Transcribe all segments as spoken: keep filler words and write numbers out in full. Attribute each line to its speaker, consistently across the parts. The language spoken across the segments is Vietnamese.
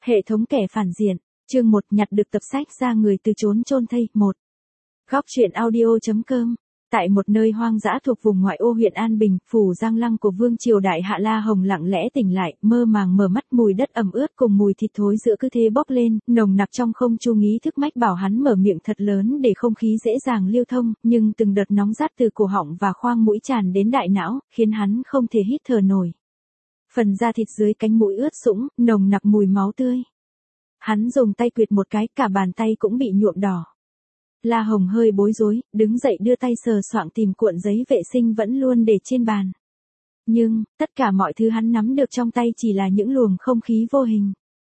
Speaker 1: Hệ thống kẻ phản diện, chương một nhặt được tập sách ra người từ trốn chôn thây, một. Góc truyện audio.com. Tại một nơi hoang dã thuộc vùng ngoại ô huyện An Bình, phủ Giang Lăng của vương triều Đại Hạ La Hồng lặng lẽ tỉnh lại, mơ màng mở mắt, mùi đất ẩm ướt cùng mùi thịt thối giữa cứ thế bốc lên, nồng nặc trong không trung, ý thức mách bảo hắn mở miệng thật lớn để không khí dễ dàng lưu thông, nhưng từng đợt nóng rát từ cổ họng và khoang mũi tràn đến đại não, khiến hắn không thể hít thở nổi. Phần da thịt dưới cánh mũi ướt sũng, nồng nặc mùi máu tươi. Hắn dùng tay quệt một cái, cả bàn tay cũng bị nhuộm đỏ. La Hồng hơi bối rối, đứng dậy đưa tay sờ soạng tìm cuộn giấy vệ sinh vẫn luôn để trên bàn. Nhưng, tất cả mọi thứ hắn nắm được trong tay chỉ là những luồng không khí vô hình.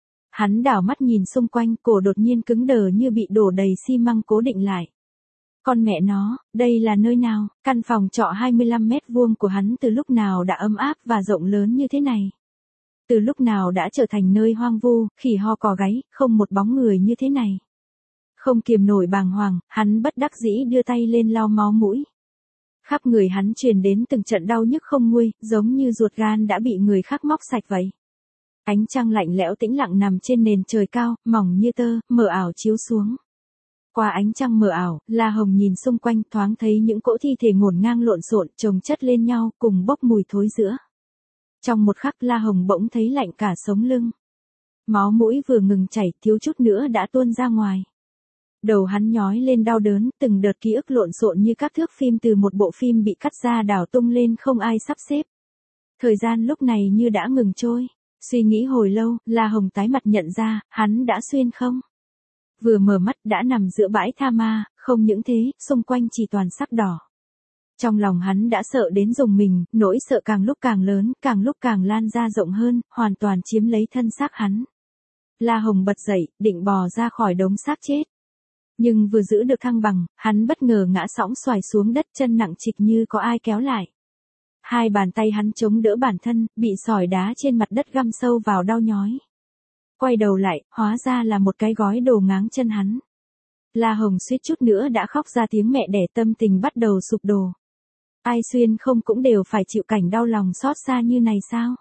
Speaker 1: Hắn đảo mắt nhìn xung quanh, cổ đột nhiên cứng đờ như bị đổ đầy xi măng cố định lại. Con mẹ nó, đây là nơi nào? Căn phòng trọ hai mươi lăm mét vuông của hắn từ lúc nào đã ấm áp và rộng lớn như thế này? Từ lúc nào đã trở thành nơi hoang vu, khỉ ho cò gáy, không một bóng người như thế này? Không kiềm nổi bàng hoàng, hắn bất đắc dĩ đưa tay lên lau máu mũi. Khắp người hắn truyền đến từng trận đau nhức không nguôi, giống như ruột gan đã bị người khác móc sạch vậy. Ánh trăng lạnh lẽo tĩnh lặng nằm trên nền trời cao, mỏng như tơ, mờ ảo chiếu xuống. Qua ánh trăng mờ ảo, La Hồng nhìn xung quanh, thoáng thấy những cỗ thi thể ngổn ngang lộn xộn, chồng chất lên nhau, cùng bốc mùi thối rữa. Trong một khắc, La Hồng bỗng thấy lạnh cả sống lưng. Máu mũi vừa ngừng chảy, thiếu chút nữa đã tuôn ra ngoài. Đầu hắn nhói lên đau đớn, từng đợt ký ức lộn xộn như các thước phim từ một bộ phim bị cắt ra đảo tung lên không ai sắp xếp. Thời gian lúc này như đã ngừng trôi. Suy nghĩ hồi lâu, La Hồng tái mặt nhận ra, hắn đã xuyên không. Vừa mở mắt đã nằm giữa bãi tha ma, không những thế, xung quanh chỉ toàn sắc đỏ. Trong lòng hắn đã sợ đến rùng mình, nỗi sợ càng lúc càng lớn, càng lúc càng lan ra rộng hơn, hoàn toàn chiếm lấy thân xác hắn. La Hồng bật dậy, định bò ra khỏi đống xác chết. Nhưng vừa giữ được thăng bằng, hắn bất ngờ ngã sõng xoài xuống đất, chân nặng trịch như có ai kéo lại. Hai bàn tay hắn chống đỡ bản thân, bị sỏi đá trên mặt đất găm sâu vào đau nhói. Quay đầu lại, hóa ra là một cái gói đồ ngáng chân hắn. La Hồng suýt chút nữa đã khóc ra tiếng mẹ đẻ, tâm tình bắt đầu sụp đổ. Ai xuyên không cũng đều phải chịu cảnh đau lòng xót xa như này sao?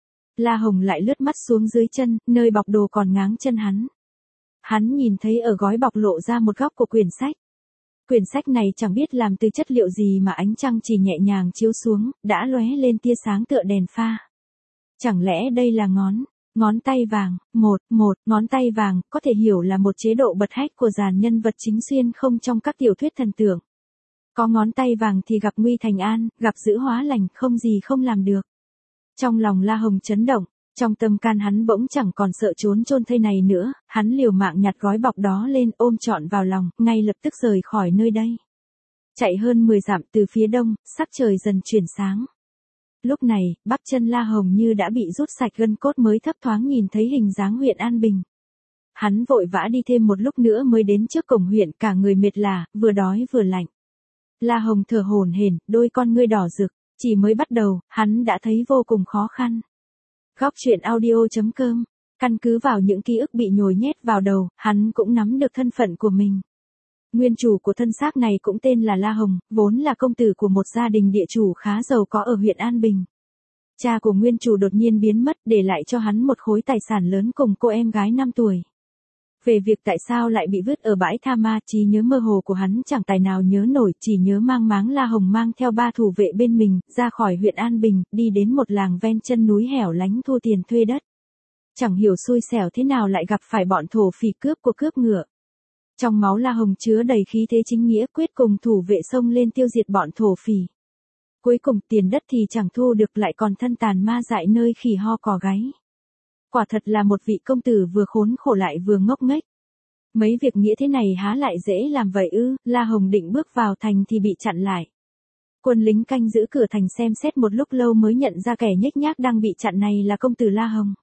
Speaker 1: La Hồng lại lướt mắt xuống dưới chân, nơi bọc đồ còn ngáng chân hắn. Hắn nhìn thấy ở gói bọc lộ ra một góc của quyển sách. Quyển sách này chẳng biết làm từ chất liệu gì mà ánh trăng chỉ nhẹ nhàng chiếu xuống, đã lóe lên tia sáng tựa đèn pha. Chẳng lẽ đây là ngón, ngón tay vàng, một, một, ngón tay vàng, có thể hiểu là một chế độ bật hách của dàn nhân vật chính xuyên không trong các tiểu thuyết thần tượng. Có ngón tay vàng thì gặp nguy thành an, gặp dữ hóa lành, không gì không làm được. Trong lòng La Hồng chấn động. Trong tâm can hắn bỗng chẳng còn sợ trốn chôn thây này nữa, hắn liều mạng nhặt gói bọc đó lên, ôm trọn vào lòng, ngay lập tức rời khỏi nơi đây. Chạy hơn mười dặm từ phía đông, sắc trời dần chuyển sáng. Lúc này, bắp chân La Hồng như đã bị rút sạch gân cốt, mới thấp thoáng nhìn thấy hình dáng huyện An Bình. Hắn vội vã đi thêm một lúc nữa mới đến trước cổng huyện, cả người mệt lả, vừa đói vừa lạnh. La Hồng thở hổn hển, đôi con ngươi đỏ rực, chỉ mới bắt đầu, hắn đã thấy vô cùng khó khăn. Góc truyện audio.com. Căn cứ vào những ký ức bị nhồi nhét vào đầu, hắn cũng nắm được thân phận của mình. Nguyên chủ của thân xác này cũng tên là La Hồng, vốn là công tử của một gia đình địa chủ khá giàu có ở huyện An Bình. Cha của nguyên chủ đột nhiên biến mất, để lại cho hắn một khối tài sản lớn cùng cô em gái năm tuổi. Về việc tại sao lại bị vứt ở bãi tha ma, trí nhớ mơ hồ của hắn chẳng tài nào nhớ nổi, chỉ nhớ mang máng La Hồng mang theo ba thủ vệ bên mình, ra khỏi huyện An Bình, đi đến một làng ven chân núi hẻo lánh thu tiền thuê đất. Chẳng hiểu xui xẻo thế nào lại gặp phải bọn thổ phỉ cướp của cướp ngựa. Trong máu La Hồng chứa đầy khí thế chính nghĩa, quyết cùng thủ vệ xông lên tiêu diệt bọn thổ phỉ. Cuối cùng tiền đất thì chẳng thu được, lại còn thân tàn ma dại nơi khỉ ho cò gáy. Quả thật là một vị công tử vừa khốn khổ lại vừa ngốc nghếch. Mấy việc nghĩa thế này há lại dễ làm vậy ư? La Hồng định bước vào thành thì bị chặn lại. Quân lính canh giữ cửa thành xem xét một lúc lâu mới nhận ra kẻ nhếch nhác đang bị chặn này là công tử La Hồng.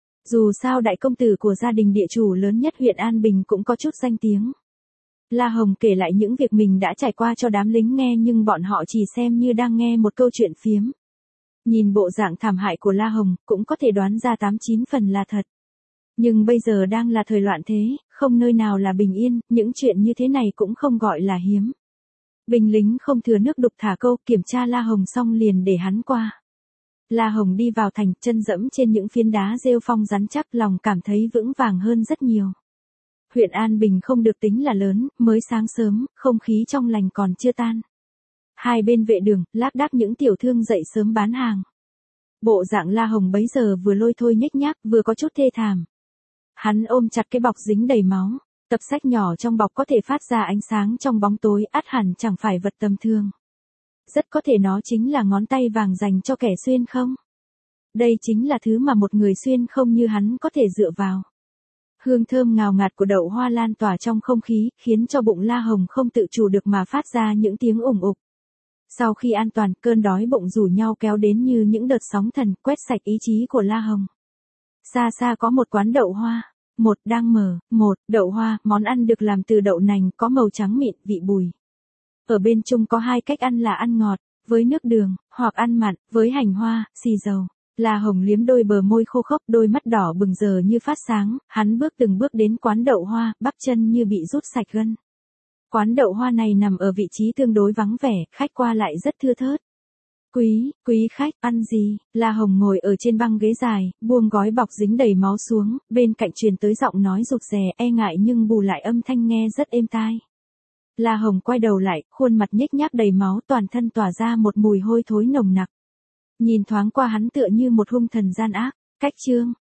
Speaker 1: Dù sao đại công tử của gia đình địa chủ lớn nhất huyện An Bình cũng có chút danh tiếng. La Hồng kể lại những việc mình đã trải qua cho đám lính nghe, nhưng bọn họ chỉ xem như đang nghe một câu chuyện phiếm. Nhìn bộ dạng thảm hại của La Hồng, cũng có thể đoán ra tám chín phần là thật. Nhưng bây giờ đang là thời loạn thế, không nơi nào là bình yên, những chuyện như thế này cũng không gọi là hiếm. Binh lính không thừa nước đục thả câu, kiểm tra La Hồng xong liền để hắn qua. La Hồng đi vào thành, chân dẫm trên những phiến đá rêu phong rắn chắc, lòng cảm thấy vững vàng hơn rất nhiều. Huyện An Bình không được tính là lớn, mới sáng sớm, không khí trong lành còn chưa tan. Hai bên vệ đường, lác đác những tiểu thương dậy sớm bán hàng. Bộ dạng La Hồng bấy giờ vừa lôi thôi nhếch nhác, vừa có chút thê thảm. Hắn ôm chặt cái bọc dính đầy máu, tập sách nhỏ trong bọc có thể phát ra ánh sáng trong bóng tối, ắt hẳn chẳng phải vật tầm thường. Rất có thể nó chính là ngón tay vàng dành cho kẻ xuyên không. Đây chính là thứ mà một người xuyên không như hắn có thể dựa vào. Hương thơm ngào ngạt của đậu hoa lan tỏa trong không khí, khiến cho bụng La Hồng không tự chủ được mà phát ra những tiếng ủng ục. Sau khi an toàn, cơn đói bụng rủ nhau kéo đến như những đợt sóng thần, quét sạch ý chí của La Hồng. Xa xa có một quán đậu hoa, một đang mở, một, đậu hoa, món ăn được làm từ đậu nành, có màu trắng mịn, vị bùi. Ở bên Trung có hai cách ăn là ăn ngọt, với nước đường, hoặc ăn mặn, với hành hoa, xì dầu. La Hồng liếm đôi bờ môi khô khốc, đôi mắt đỏ bừng giờ như phát sáng, hắn bước từng bước đến quán đậu hoa, bắp chân như bị rút sạch gân. Quán đậu hoa này nằm ở vị trí tương đối vắng vẻ, khách qua lại rất thưa thớt. Quý, quý khách, ăn gì? La Hồng ngồi ở trên băng ghế dài, buông gói bọc dính đầy máu xuống, bên cạnh truyền tới giọng nói rụt rè, e ngại nhưng bù lại âm thanh nghe rất êm tai. La Hồng quay đầu lại, khuôn mặt nhếch nhác đầy máu, toàn thân tỏa ra một mùi hôi thối nồng nặc. Nhìn thoáng qua hắn tựa như một hung thần gian ác. Cách chương,